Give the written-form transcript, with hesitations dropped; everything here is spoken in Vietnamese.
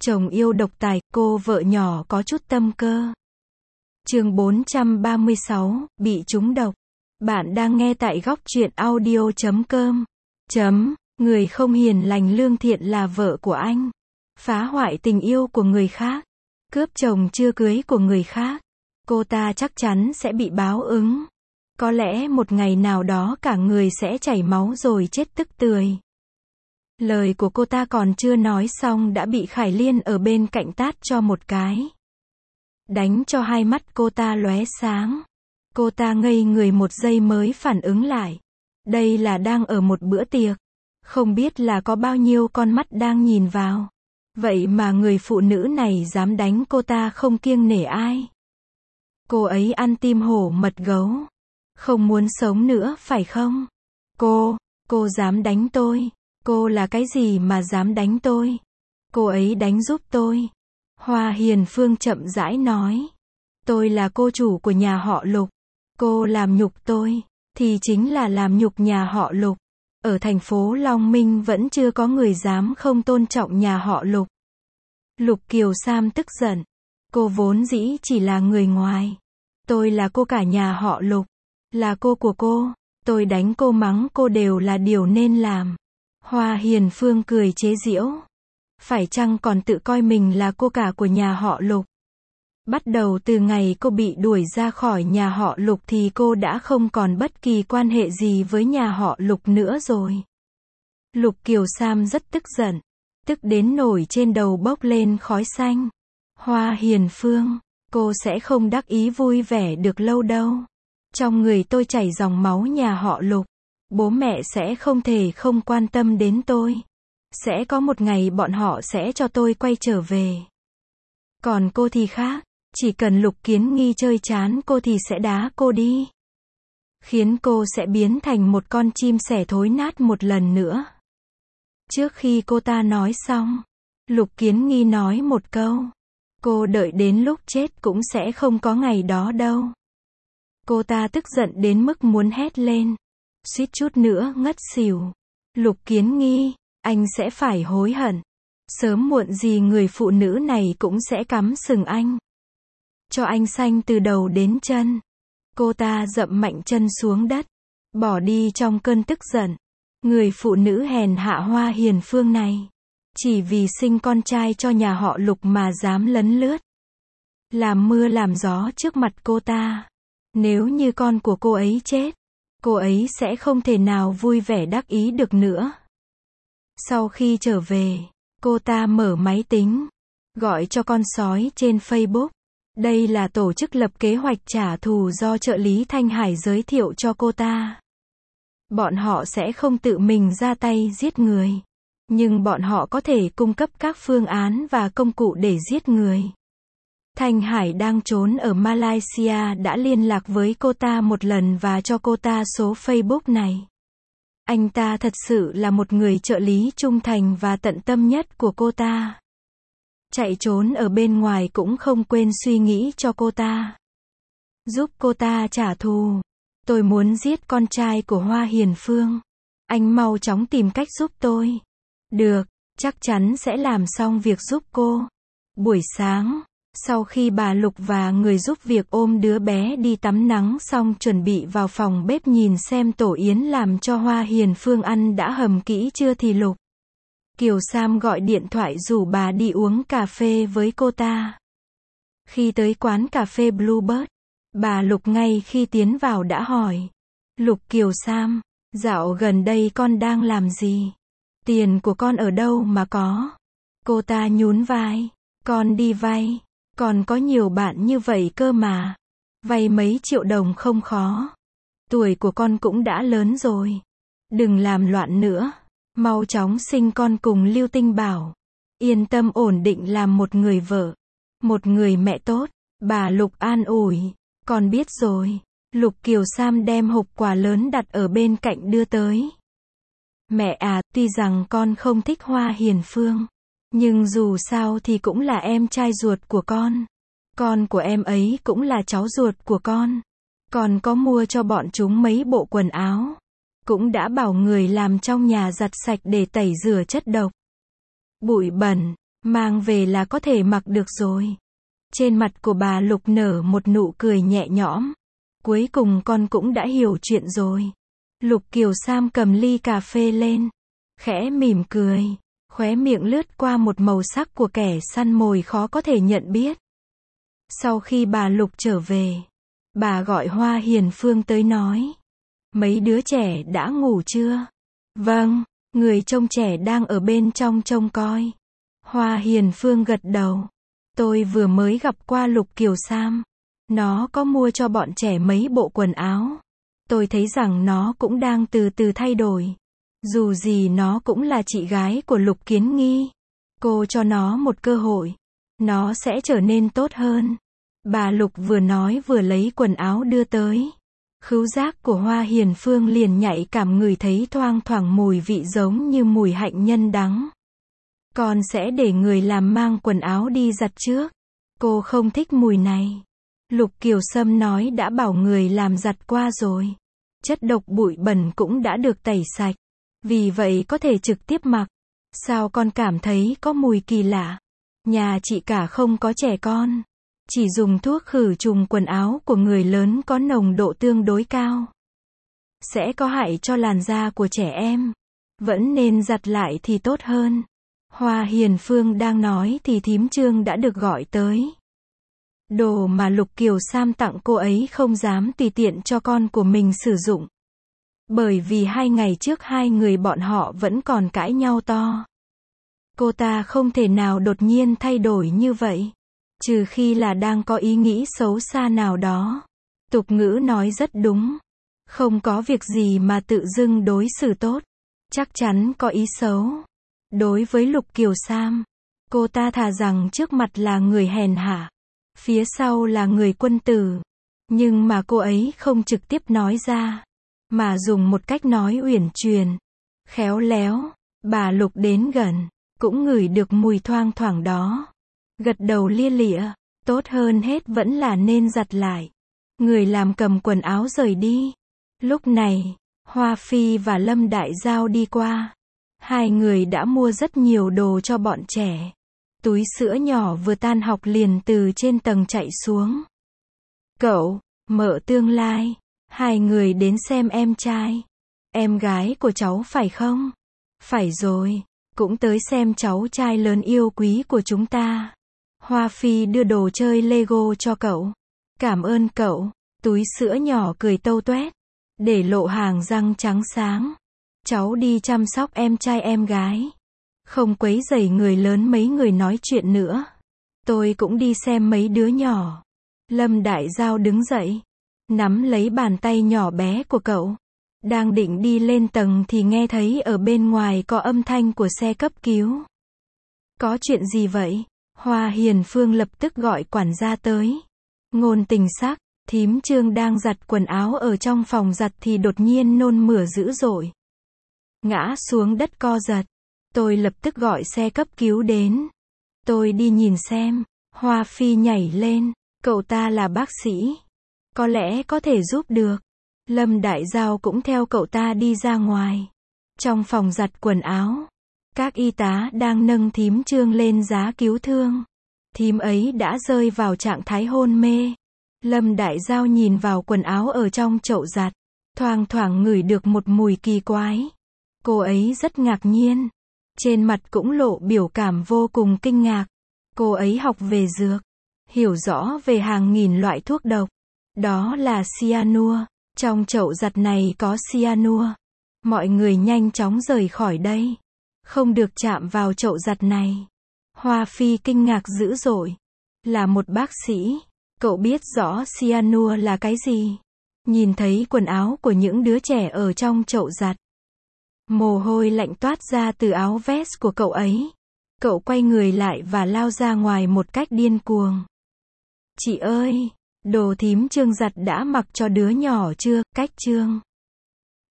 Chồng yêu độc tài, cô vợ nhỏ có chút tâm cơ. Chương 436, bị trúng độc. Bạn đang nghe tại góc truyện audio.com. Người không hiền lành lương thiện là vợ của anh. Phá hoại tình yêu của người khác. Cướp chồng chưa cưới của người khác. Cô ta chắc chắn sẽ bị báo ứng. Có lẽ một ngày nào đó cả người sẽ chảy máu rồi chết tức tưởi. Lời của cô ta còn chưa nói xong đã bị Khải Liên ở bên cạnh tát cho một cái. Đánh cho hai mắt cô ta lóe sáng. Cô ta ngây người một giây mới phản ứng lại. Đây là đang ở một bữa tiệc. Không biết là có bao nhiêu con mắt đang nhìn vào. Vậy mà người phụ nữ này dám đánh cô ta không kiêng nể ai. Cô ấy ăn tim hổ mật gấu. Không muốn sống nữa phải không? Cô dám đánh tôi. Cô là cái gì mà dám đánh tôi? Cô ấy đánh giúp tôi. Hoa Hiền Phương chậm rãi nói. Tôi là cô chủ của nhà họ Lục. Cô làm nhục tôi, thì chính là làm nhục nhà họ Lục. Ở thành phố Long Minh vẫn chưa có người dám không tôn trọng nhà họ Lục. Lục Kiều Sam tức giận. Cô vốn dĩ chỉ là người ngoài. Tôi là cô cả nhà họ Lục. Là cô của cô. Tôi đánh cô mắng cô đều là điều nên làm. Hoa Hiền Phương cười chế giễu. Phải chăng còn tự coi mình là cô cả của nhà họ Lục? Bắt đầu từ ngày cô bị đuổi ra khỏi nhà họ Lục thì cô đã không còn bất kỳ quan hệ gì với nhà họ Lục nữa rồi. Lục Kiều Sam rất tức giận. Tức đến nổi trên đầu bốc lên khói xanh. Hoa Hiền Phương, cô sẽ không đắc ý vui vẻ được lâu đâu. Trong người tôi chảy dòng máu nhà họ Lục. Bố mẹ sẽ không thể không quan tâm đến tôi. Sẽ có một ngày bọn họ sẽ cho tôi quay trở về. Còn cô thì khác. Chỉ cần Lục Kiến Nghi chơi chán cô thì sẽ đá cô đi. Khiến cô sẽ biến thành một con chim sẻ thối nát một lần nữa. Trước khi cô ta nói xong, Lục Kiến Nghi nói một câu. Cô đợi đến lúc chết cũng sẽ không có ngày đó đâu. Cô ta tức giận đến mức muốn hét lên. Suýt chút nữa ngất xỉu. Lục Kiến Nghi, anh sẽ phải hối hận. Sớm muộn gì người phụ nữ này cũng sẽ cắm sừng anh. Cho anh xanh từ đầu đến chân. Cô ta dậm mạnh chân xuống đất. Bỏ đi trong cơn tức giận. Người phụ nữ hèn hạ Hoa Hiền Phương này. Chỉ vì sinh con trai cho nhà họ Lục mà dám lấn lướt. Làm mưa làm gió trước mặt cô ta. Nếu như con của cô ấy chết, cô ấy sẽ không thể nào vui vẻ đắc ý được nữa. Sau khi trở về, cô ta mở máy tính. Gọi cho con sói trên Facebook. Đây là tổ chức lập kế hoạch trả thù do trợ lý Thanh Hải giới thiệu cho cô ta. Bọn họ sẽ không tự mình ra tay giết người. Nhưng bọn họ có thể cung cấp các phương án và công cụ để giết người. Thanh Hải đang trốn ở Malaysia đã liên lạc với cô ta một lần và cho cô ta số Facebook này. Anh ta thật sự là một người trợ lý trung thành và tận tâm nhất của cô ta. Chạy trốn ở bên ngoài cũng không quên suy nghĩ cho cô ta. Giúp cô ta trả thù. Tôi muốn giết con trai của Hoa Hiền Phương. Anh mau chóng tìm cách giúp tôi. Được, chắc chắn sẽ làm xong việc giúp cô. Buổi sáng, sau khi bà Lục và người giúp việc ôm đứa bé đi tắm nắng xong chuẩn bị vào phòng bếp nhìn xem tổ yến làm cho Hoa Hiền Phương ăn đã hầm kỹ chưa thì Lục Kiều Sam gọi điện thoại rủ bà đi uống cà phê với cô ta. Khi tới quán cà phê Bluebird, bà Lục ngay khi tiến vào đã hỏi. Lục Kiều Sam, dạo gần đây con đang làm gì? Tiền của con ở đâu mà có? Cô ta nhún vai. Con đi vay. Còn có nhiều bạn như vậy cơ mà. Vay mấy triệu đồng không khó. Tuổi của con cũng đã lớn rồi. Đừng làm loạn nữa. Mau chóng sinh con cùng Lưu Tinh Bảo. Yên tâm ổn định làm một người vợ. Một người mẹ tốt. Bà Lục an ủi. Con biết rồi. Lục Kiều Sam đem hộp quà lớn đặt ở bên cạnh đưa tới. Mẹ à, tuy rằng con không thích Hoa Hiền Phương. Nhưng dù sao thì cũng là em trai ruột của con. Con của em ấy cũng là cháu ruột của con. Con có mua cho bọn chúng mấy bộ quần áo. Cũng đã bảo người làm trong nhà giặt sạch để tẩy rửa chất độc. Bụi bẩn. Mang về là có thể mặc được rồi. Trên mặt của bà Lục nở một nụ cười nhẹ nhõm. Cuối cùng con cũng đã hiểu chuyện rồi. Lục Kiều Sam cầm ly cà phê lên. Khẽ mỉm cười. Khóe miệng lướt qua một màu sắc của kẻ săn mồi khó có thể nhận biết. Sau khi bà Lục trở về, bà gọi Hoa Hiền Phương tới nói. Mấy đứa trẻ đã ngủ chưa? Vâng, người trông trẻ đang ở bên trong trông coi. Hoa Hiền Phương gật đầu. Tôi vừa mới gặp qua Lục Kiều Sam. Nó có mua cho bọn trẻ mấy bộ quần áo. Tôi thấy rằng nó cũng đang từ từ thay đổi. Dù gì nó cũng là chị gái của Lục Kiến Nghi. Cô cho nó một cơ hội. Nó sẽ trở nên tốt hơn. Bà Lục vừa nói vừa lấy quần áo đưa tới. Khứu giác của Hoa Hiền Phương liền nhạy cảm ngửi thấy thoang thoảng mùi vị giống như mùi hạnh nhân đắng. Con sẽ để người làm mang quần áo đi giặt trước. Cô không thích mùi này. Lục Kiều Sâm nói đã bảo người làm giặt qua rồi. Chất độc bụi bẩn cũng đã được tẩy sạch. Vì vậy có thể trực tiếp mặc. Sao con cảm thấy có mùi kỳ lạ? Nhà chị cả không có trẻ con. Chỉ dùng thuốc khử trùng quần áo của người lớn có nồng độ tương đối cao. Sẽ có hại cho làn da của trẻ em. Vẫn nên giặt lại thì tốt hơn. Hoa Hiền Phương đang nói thì thím Trương đã được gọi tới. Đồ mà Lục Kiều Sam tặng cô ấy không dám tùy tiện cho con của mình sử dụng. Bởi vì 2 ngày trước hai người bọn họ vẫn còn cãi nhau to. Cô ta không thể nào đột nhiên thay đổi như vậy. Trừ khi là đang có ý nghĩ xấu xa nào đó. Tục ngữ nói rất đúng. Không có việc gì mà tự dưng đối xử tốt. Chắc chắn có ý xấu. Đối với Lục Kiều Sam, cô ta thà rằng trước mặt là người hèn hạ, phía sau là người quân tử. Nhưng mà cô ấy không trực tiếp nói ra, mà dùng một cách nói uyển chuyển, khéo léo. Bà Lục đến gần, cũng ngửi được mùi thoang thoảng đó. Gật đầu lia lịa, tốt hơn hết vẫn là nên giặt lại. Người làm cầm quần áo rời đi. Lúc này, Hoa Phi và Lâm Đại Giao đi qua. Hai người đã mua rất nhiều đồ cho bọn trẻ. Túi sữa nhỏ vừa tan học liền từ trên tầng chạy xuống. Cậu, mợ tương lai, hai người đến xem em trai. Em gái của cháu phải không? Phải rồi, cũng tới xem cháu trai lớn yêu quý của chúng ta. Hoa Phi đưa đồ chơi Lego cho cậu. Cảm ơn cậu. Túi sữa nhỏ cười tâu toét, để lộ hàng răng trắng sáng. Cháu đi chăm sóc em trai em gái. Không quấy rầy người lớn mấy người nói chuyện nữa. Tôi cũng đi xem mấy đứa nhỏ. Lâm Đại Giao đứng dậy, nắm lấy bàn tay nhỏ bé của cậu. Đang định đi lên tầng thì nghe thấy ở bên ngoài có âm thanh của xe cấp cứu. Có chuyện gì vậy? Hoa Hiền Phương lập tức gọi quản gia tới. Ngôn Tình Sắc, thím Trương đang giặt quần áo ở trong phòng giặt thì đột nhiên nôn mửa dữ dội. Ngã xuống đất co giật. Tôi lập tức gọi xe cấp cứu đến. Tôi đi nhìn xem. Hoa Phi nhảy lên. Cậu ta là bác sĩ. Có lẽ có thể giúp được. Lâm Đại Giao cũng theo cậu ta đi ra ngoài. Trong phòng giặt quần áo, các y tá đang nâng thím Trương lên giá cứu thương. Thím ấy đã rơi vào trạng thái hôn mê. Lâm Đại Giao nhìn vào quần áo ở trong chậu giặt. Thoang thoảng ngửi được một mùi kỳ quái. Cô ấy rất ngạc nhiên. Trên mặt cũng lộ biểu cảm vô cùng kinh ngạc. Cô ấy học về dược. Hiểu rõ về hàng nghìn loại thuốc độc. Đó là cyanua. Trong chậu giặt này có cyanua. Mọi người nhanh chóng rời khỏi đây. Không được chạm vào chậu giặt này. Hoa Phi kinh ngạc dữ dội. Là một bác sĩ. Cậu biết rõ cyanua là cái gì? Nhìn thấy quần áo của những đứa trẻ ở trong chậu giặt. Mồ hôi lạnh toát ra từ áo vest của cậu ấy. Cậu quay người lại và lao ra ngoài một cách điên cuồng. Chị ơi, đồ thím Trương giặt đã mặc cho đứa nhỏ chưa? Cách Trương.